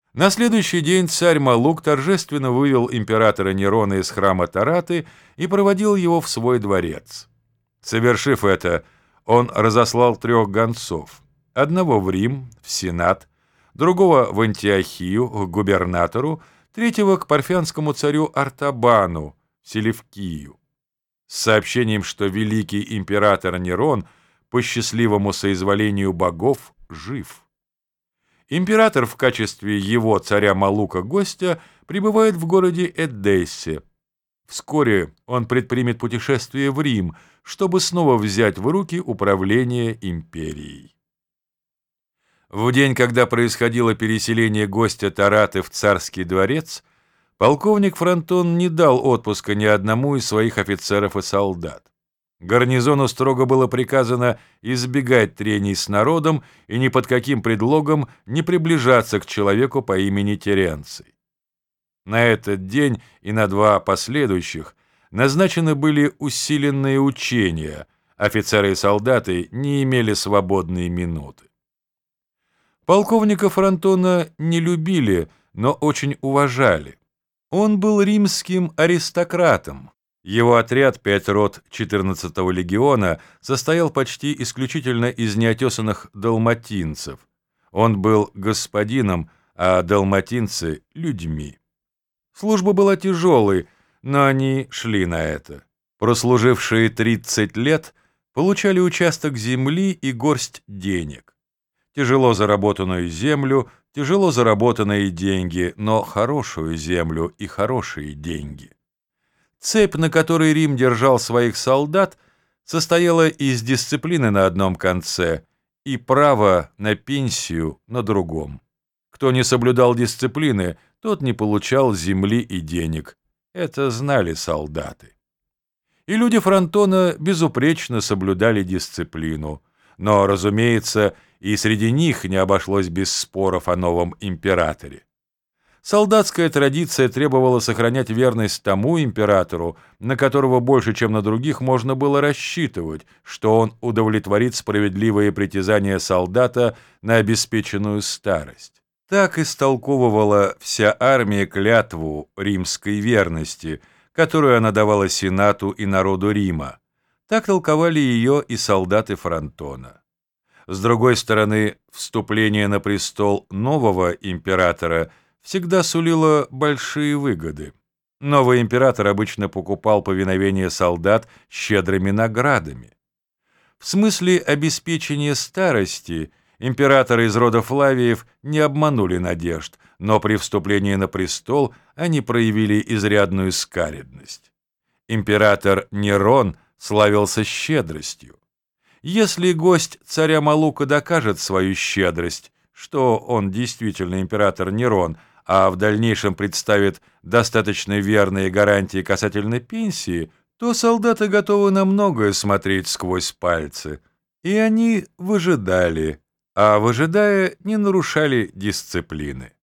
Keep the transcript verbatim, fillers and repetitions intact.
На следующий день царь Малук торжественно вывел императора Нерона из храма Тараты и проводил его в свой дворец. Совершив это, он разослал трех гонцов: одного в Рим, в Сенат, другого в Антиохию, к губернатору, третьего к парфянскому царю Артабану, в Селевкию, с сообщением, что великий император Нерон по счастливому соизволению богов жив. Император в качестве его царя Малука-гостя пребывает в городе Эдессе. Вскоре он предпримет путешествие в Рим, чтобы снова взять в руки управление империей. В день, когда происходило переселение гостя Тараты в царский дворец, полковник Фронтон не дал отпуска ни одному из своих офицеров и солдат. Гарнизону строго было приказано избегать трений с народом и ни под каким предлогом не приближаться к человеку по имени Теренций. На этот день и на два последующих назначены были усиленные учения, офицеры и солдаты не имели свободные минуты. Полковника Фронтона не любили, но очень уважали. Он был римским аристократом. Его отряд, пять рот четырнадцатого легиона, состоял почти исключительно из неотесанных далматинцев. Он был господином, а далматинцы — людьми. Служба была тяжелой, но они шли на это. Прослужившие тридцать лет получали участок земли и горсть денег. Тяжело заработанную землю, тяжело заработанные деньги, но хорошую землю и хорошие деньги. Цепь, на которой Рим держал своих солдат, состояла из дисциплины на одном конце и права на пенсию на другом. Кто не соблюдал дисциплины, тот не получал земли и денег. Это знали солдаты. И люди Фронтона безупречно соблюдали дисциплину. Но, разумеется, и среди них не обошлось без споров о новом императоре. Солдатская традиция требовала сохранять верность тому императору, на которого больше, чем на других, можно было рассчитывать, что он удовлетворит справедливые притязания солдата на обеспеченную старость. Так истолковывала вся армия клятву римской верности, которую она давала Сенату и народу Рима. Так толковали ее и солдаты Фронтона. С другой стороны, вступление на престол нового императора всегда сулило большие выгоды. Новый император обычно покупал повиновение солдат щедрыми наградами. В смысле обеспечения старости императоры из рода Флавиев не обманули надежд, но при вступлении на престол они проявили изрядную скаредность. Император Нерон славился щедростью. Если гость царя Малука докажет свою щедрость, что он действительно император Нерон, а в дальнейшем представит достаточно верные гарантии касательно пенсии, то солдаты готовы на многое смотреть сквозь пальцы. И они выжидали, а выжидая, не нарушали дисциплины.